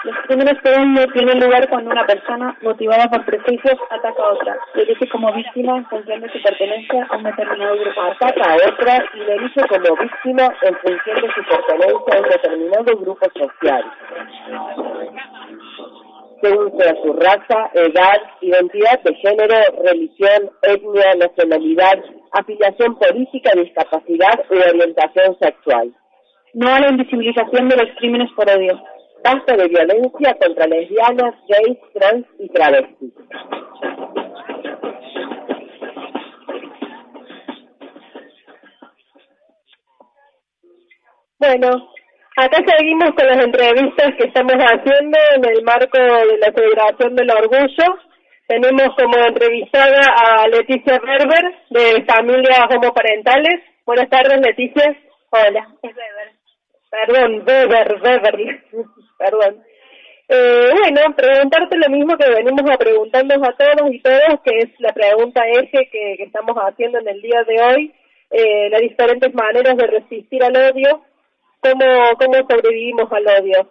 Los crímenes por odio tienen lugar cuando una persona, motivada por prejuicios, ataca a otra. Le elige como víctima en función de su pertenencia a un determinado grupo. Ataca a otra y le elige como víctima en función de su pertenencia a un determinado grupo social, según sea su raza, edad, identidad de género, religión, etnia, nacionalidad, afiliación política, discapacidad u orientación sexual. No a la invisibilización de los crímenes por odio. Basta de violencia contra lesbianas, gays, trans y travestis. Bueno, acá seguimos con las entrevistas que estamos haciendo en el marco de la celebración del orgullo. Tenemos como entrevistada a Leticia Berber, de Familias Homoparentales. Buenas tardes, Leticia. Hola, es Berber. Perdón, Berber. Perdón. Bueno, preguntarte lo mismo que venimos a preguntarnos a todos y todas, que es la pregunta eje que estamos haciendo en el día de hoy, las diferentes maneras de resistir al odio, cómo sobrevivimos al odio.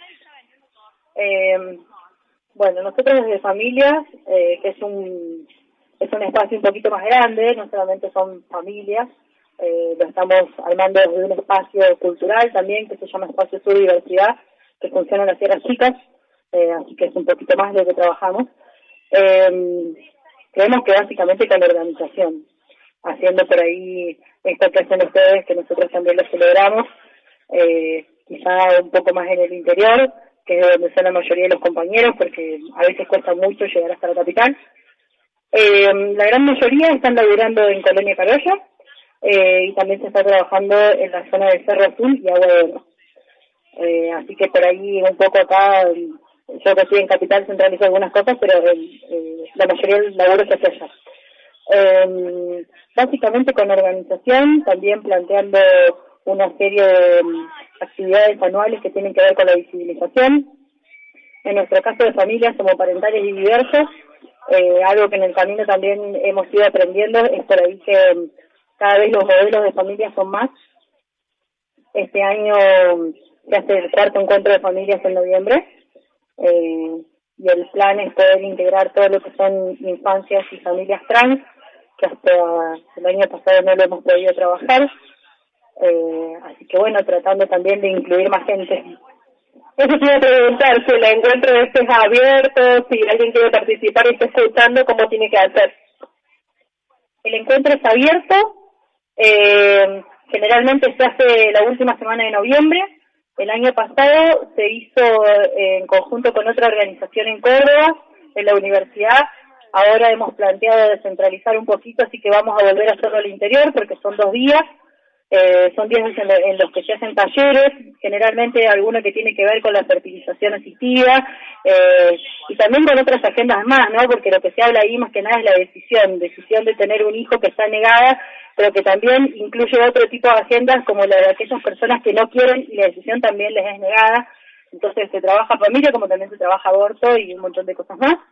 Bueno, nosotros desde Familias, que es un espacio un poquito más grande, no solamente son familias, lo estamos armando desde un espacio cultural también que se llama Espacio Sur Diversidad, que funciona en las Sierras Chicas, así que es un poquito más de lo que trabajamos. Creemos que básicamente con la organización, haciendo por ahí esto que hacen ustedes, que nosotros también lo celebramos, quizá un poco más en el interior, que es donde son la mayoría de los compañeros, porque a veces cuesta mucho llegar hasta la capital. La gran mayoría están laburando en Colonia Carolla, y también se está trabajando en la zona de Cerro Azul y Agua de Oro. Así que por ahí un poco acá, yo que estoy en Capital centralizo algunas cosas, pero la mayoría del laburo se hace allá. Básicamente con organización, también planteando una serie de actividades anuales que tienen que ver con la visibilización. En nuestro caso de familias homoparentales y diversas, algo que en el camino también hemos ido aprendiendo es por ahí que cada vez los modelos de familias son más. Este año se hace el cuarto encuentro de familias en noviembre, y el plan es poder integrar todo lo que son infancias y familias trans, que hasta el año pasado no lo hemos podido trabajar, así que bueno, tratando también de incluir más gente. Eso te iba a preguntar, si el encuentro es abierto, si alguien quiere participar y está escuchando, ¿cómo tiene que hacer? El encuentro es abierto, generalmente se hace la última semana de noviembre. El año pasado se hizo en conjunto con otra organización en Córdoba, en la universidad. Ahora hemos planteado descentralizar un poquito, así que vamos a volver a hacerlo al interior porque son 2 días. Son días en los que se hacen talleres, generalmente alguno que tiene que ver con la fertilización asistida, y también con otras agendas más, ¿no? Porque lo que se habla ahí más que nada es la decisión de tener un hijo que está negada, pero que también incluye otro tipo de agendas como la de aquellas personas que no quieren y la decisión también les es negada. Entonces se trabaja familia como también se trabaja aborto y un montón de cosas más.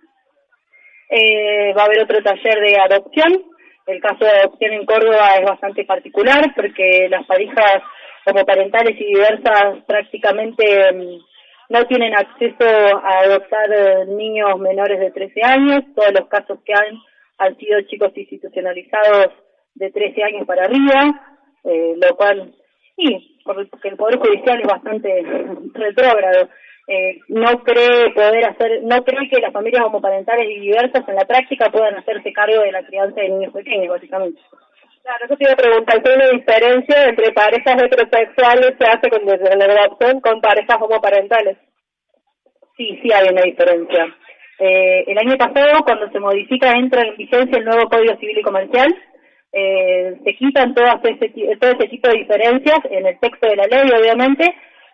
Va a haber otro taller de adopción. El caso de adopción en Córdoba es bastante particular porque las parejas homoparentales y diversas prácticamente no tienen acceso a adoptar niños menores de 13 años. Todos los casos que han sido chicos institucionalizados de 13 años para arriba, lo cual, sí, porque el Poder Judicial es bastante retrógrado. No cree que las familias homoparentales y diversas en la práctica puedan hacerse cargo de la crianza de niños pequeños, básicamente. Claro, eso te iba a preguntar, ¿hay una diferencia entre parejas heterosexuales se hace con la adopción con parejas homoparentales? Sí, hay una diferencia. El año pasado, cuando se modifica, entra en vigencia el nuevo Código Civil y Comercial, se quitan todo ese tipo de diferencias en el texto de la ley, obviamente.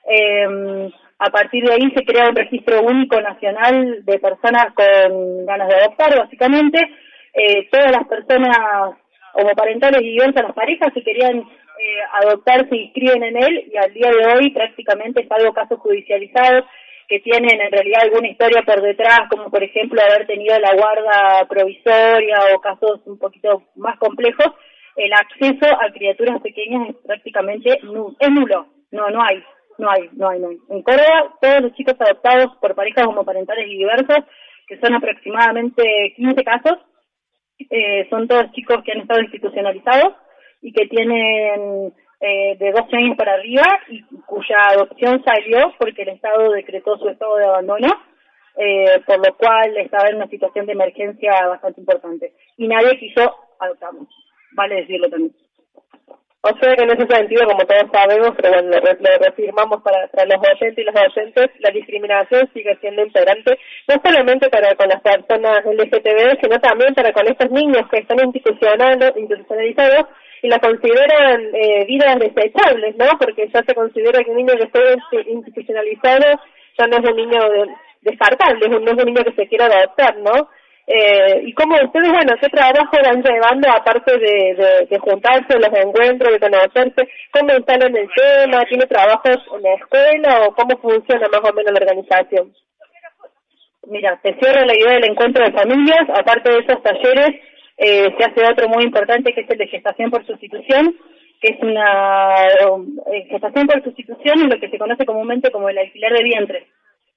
A partir de ahí se crea un registro único nacional de personas con ganas de adoptar, básicamente. Todas las personas homoparentales y diversas, las parejas que querían adoptar se inscriben en él y al día de hoy prácticamente, salvo casos judicializados que tienen en realidad alguna historia por detrás, como por ejemplo haber tenido la guarda provisoria o casos un poquito más complejos, el acceso a criaturas pequeñas es prácticamente es nulo, no hay. No hay. En Córdoba, todos los chicos adoptados por parejas homoparentales y diversas, que son aproximadamente 15 casos, son todos chicos que han estado institucionalizados y que tienen de 12 años para arriba y cuya adopción salió porque el Estado decretó su estado de abandono, por lo cual estaba en una situación de emergencia bastante importante. Y nadie quiso adoptarnos, vale decirlo también. O sea que en ese sentido, como todos sabemos, pero bueno, lo reafirmamos para los oyentes y los docentes, la discriminación sigue siendo imperante, no solamente para con las personas LGTB, sino también para con estos niños que están institucionalizados y la consideran vidas desechables, ¿no? Porque ya se considera que un niño que esté institucionalizado ya no es un niño descartable, no es un niño que se quiera adoptar, ¿no? Y como ustedes, bueno, ¿qué trabajo van llevando aparte de juntarse, los encuentros, de conocerse? ¿Cómo están en el tema? ¿Tiene trabajos en la escuela o cómo funciona más o menos la organización? Mira, te cierro la idea del encuentro de familias. Aparte de esos talleres, se hace otro muy importante que es el de gestación por sustitución, que es una gestación por sustitución en lo que se conoce comúnmente como el alquiler de vientre.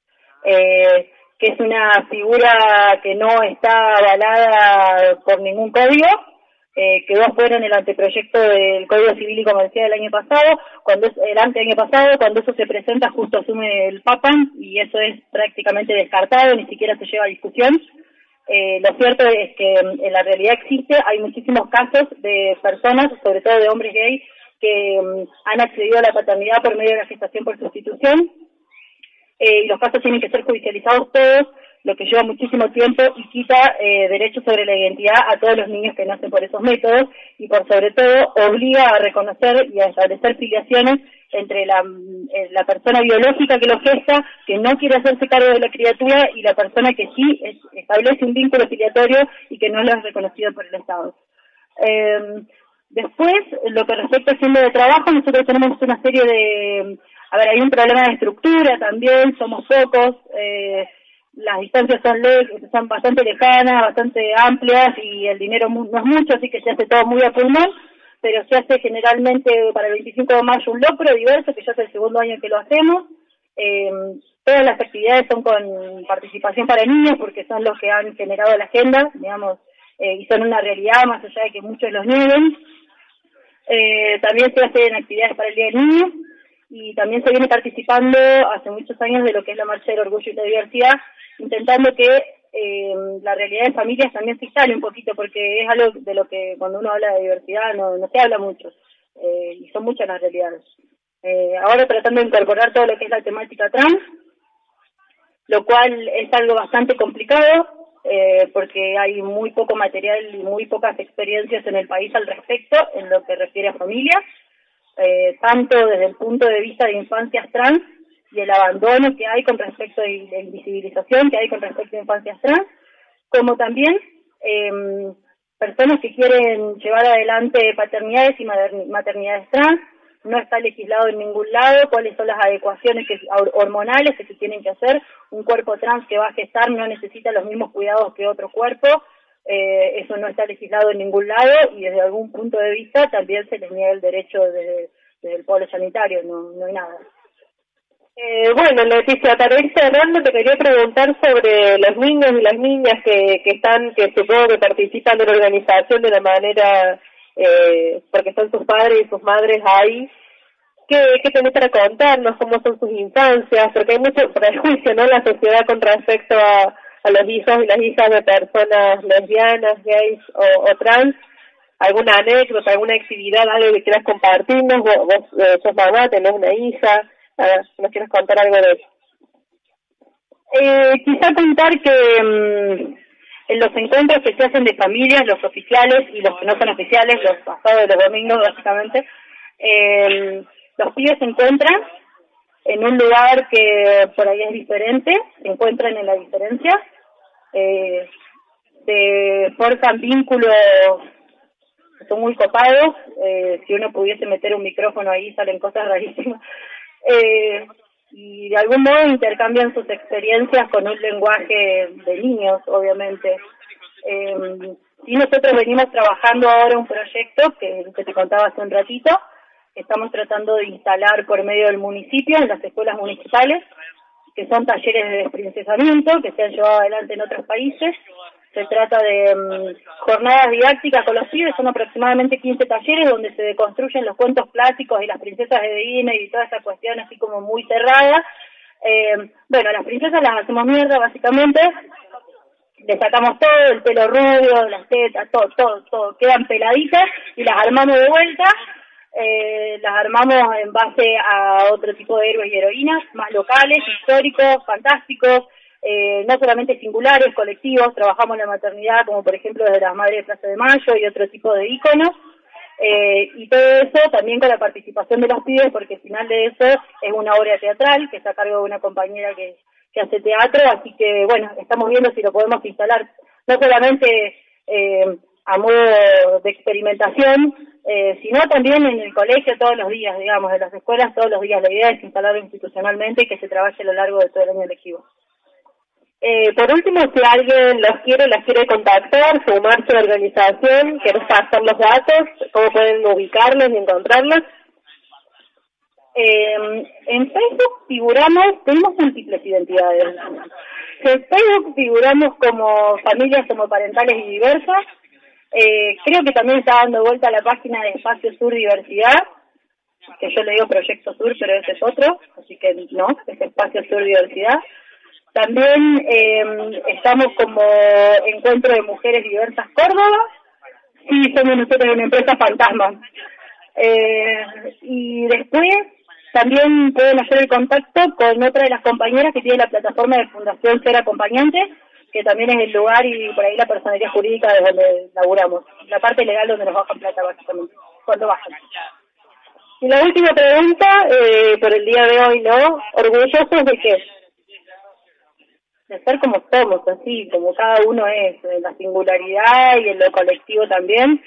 Que es una figura que no está avalada por ningún código, quedó afuera en el anteproyecto del Código Civil y Comercial del año pasado, el año pasado, cuando eso se presenta justo asume el Papa y eso es prácticamente descartado, ni siquiera se lleva a discusión. Lo cierto es que en la realidad hay muchísimos casos de personas, sobre todo de hombres gays, que han accedido a la paternidad por medio de la gestación por sustitución. Y los casos tienen que ser judicializados todos, lo que lleva muchísimo tiempo y quita derechos sobre la identidad a todos los niños que nacen por esos métodos y por sobre todo obliga a reconocer y a establecer filiaciones entre la persona biológica que lo gesta, que no quiere hacerse cargo de la criatura, y la persona que sí establece un vínculo filiatorio y que no lo es reconocido por el Estado. Después, lo que respecta al tiempo de trabajo, nosotros tenemos una serie de... hay un problema de estructura también, somos pocos, las distancias son bastante lejanas, bastante amplias y el dinero no es mucho, así que se hace todo muy a pulmón, pero se hace generalmente para el 25 de mayo un locro diverso, que ya es el segundo año que lo hacemos. Todas las actividades son con participación para niños, porque son los que han generado la agenda, digamos, y son una realidad más allá de que muchos los nieguen. También se hacen actividades para el Día del Niño, y también se viene participando hace muchos años de lo que es la Marcha del Orgullo y la Diversidad, intentando que la realidad de familias también se instale un poquito, porque es algo de lo que cuando uno habla de diversidad no se habla mucho, y son muchas las realidades. Ahora tratando de incorporar todo lo que es la temática trans, lo cual es algo bastante complicado, porque hay muy poco material y muy pocas experiencias en el país al respecto, en lo que refiere a familias, tanto desde el punto de vista de infancias trans y el abandono que hay con respecto y la invisibilización que hay con respecto a infancias trans, como también personas que quieren llevar adelante paternidades y maternidades trans. No está legislado en ningún lado cuáles son las adecuaciones hormonales que se tienen que hacer. Un cuerpo trans que va a gestar no necesita los mismos cuidados que otro cuerpo. Eso no está legislado en ningún lado y desde algún punto de vista también se les niega el derecho desde el polo sanitario, no hay nada. Bueno, Leticia, para ir cerrando, te quería preguntar sobre los niños y las niñas que supongo que participan de la organización de la manera, porque son sus padres y sus madres ahí. ¿Qué tenés para contarnos? ¿Cómo son sus infancias? Porque hay mucho prejuicio, ¿no?, en la sociedad con respecto a los hijos y las hijas de personas lesbianas, gays o trans. ¿Alguna anécdota, alguna actividad, algo que quieras compartirnos? Vos sos mamá, tenés una hija, ¿nos quieres contar algo de eso? Quizá contar que en los encuentros que se hacen de familias, los oficiales y los que no son oficiales, los pasados de los domingos básicamente, los pibes se encuentran en un lugar que por ahí es diferente, se encuentran en la diferencia, se forjan vínculos que son muy copados, si uno pudiese meter un micrófono ahí salen cosas rarísimas, y de algún modo intercambian sus experiencias con un lenguaje de niños, obviamente. Y nosotros venimos trabajando ahora un proyecto que te contaba hace un ratito, estamos tratando de instalar por medio del municipio, en las escuelas municipales, que son talleres de desprincesamiento que se han llevado adelante en otros países. Se trata de jornadas didácticas con los pibes, son aproximadamente 15 talleres donde se deconstruyen los cuentos clásicos y las princesas de Disney y toda esa cuestión así como muy cerrada. Bueno, las princesas las hacemos mierda básicamente, le sacamos todo, el pelo rubio, las tetas, todo, quedan peladitas y las armamos de vuelta. Las armamos en base a otro tipo de héroes y heroínas, más locales, históricos, fantásticos, no solamente singulares, colectivos. Trabajamos la maternidad, como por ejemplo desde las Madres de Plaza de Mayo y otro tipo de íconos, y todo eso también con la participación de los pibes, porque al final de eso es una obra teatral que está a cargo de una compañera que hace teatro, así que bueno, estamos viendo si lo podemos instalar, no solamente a modo de experimentación, sino también en el colegio todos los días, digamos, en las escuelas todos los días. La idea es instalarlo institucionalmente y que se trabaje a lo largo de todo el año lectivo. Por último, si alguien las quiere contactar, sumarse a la organización, ¿querés pasar los datos? ¿Cómo pueden ubicarlos y encontrarlos? En Facebook figuramos, tenemos múltiples identidades. En Facebook figuramos como familias homoparentales y diversas. Creo que también está dando vuelta a la página de Espacio Sur Diversidad, que yo le digo Proyecto Sur, pero ese es otro, así que no, es Espacio Sur Diversidad. También estamos como Encuentro de Mujeres Diversas Córdoba. Sí, somos nosotros una empresa fantasma. Y después también pueden hacer el contacto con otra de las compañeras que tiene la plataforma de Fundación Ser Acompañante, que también es el lugar y por ahí la personería jurídica de donde laburamos. La parte legal donde nos bajan plata, básicamente, cuando bajan. Y la última pregunta, por el día de hoy, ¿no? ¿Orgullosos de qué? De ser como somos, así, como cada uno es, en la singularidad y en lo colectivo también.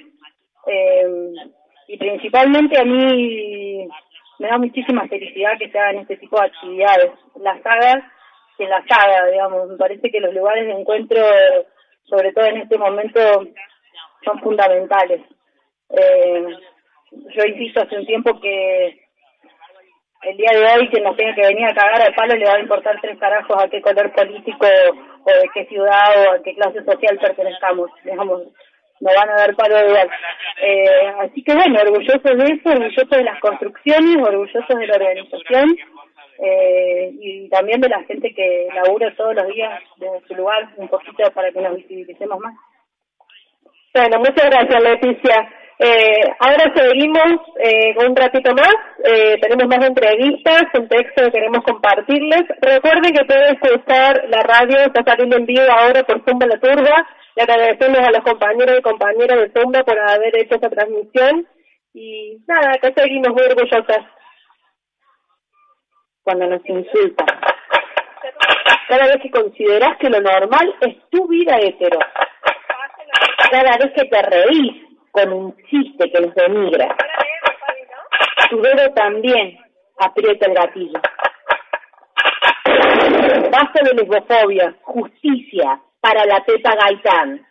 Y principalmente a mí me da muchísima felicidad que se hagan este tipo de actividades. Las sagas, que la saga, digamos, me parece que los lugares de encuentro, sobre todo en este momento, son fundamentales. Yo insisto hace un tiempo que el día de hoy quien nos tenga que venir a cagar al palo le va a importar 3 carajos a qué color político o de qué ciudad o a qué clase social pertenezcamos, digamos, nos van a dar palo igual. Así que bueno, orgullosos de eso, orgullosos de las construcciones, orgullosos de la organización, y también de la gente que labura todos los días desde su lugar un poquito para que nos visibilicemos más. Bueno, muchas gracias, Leticia. Ahora seguimos un ratito más, tenemos más entrevistas, un texto que queremos compartirles. Recuerden que pueden escuchar la radio, está saliendo en vivo ahora por Zumba La Turba. Le agradecemos a los compañeros y compañeras de Zumba por haber hecho esta transmisión. Y nada, acá seguimos muy orgullosas. Cuando nos insultan, cada vez que considerás que lo normal es tu vida hetero, cada vez que te reís con un chiste que nos denigra, tu dedo también aprieta el gatillo. Basta de lesbofobia, justicia para la Teta Gaitán.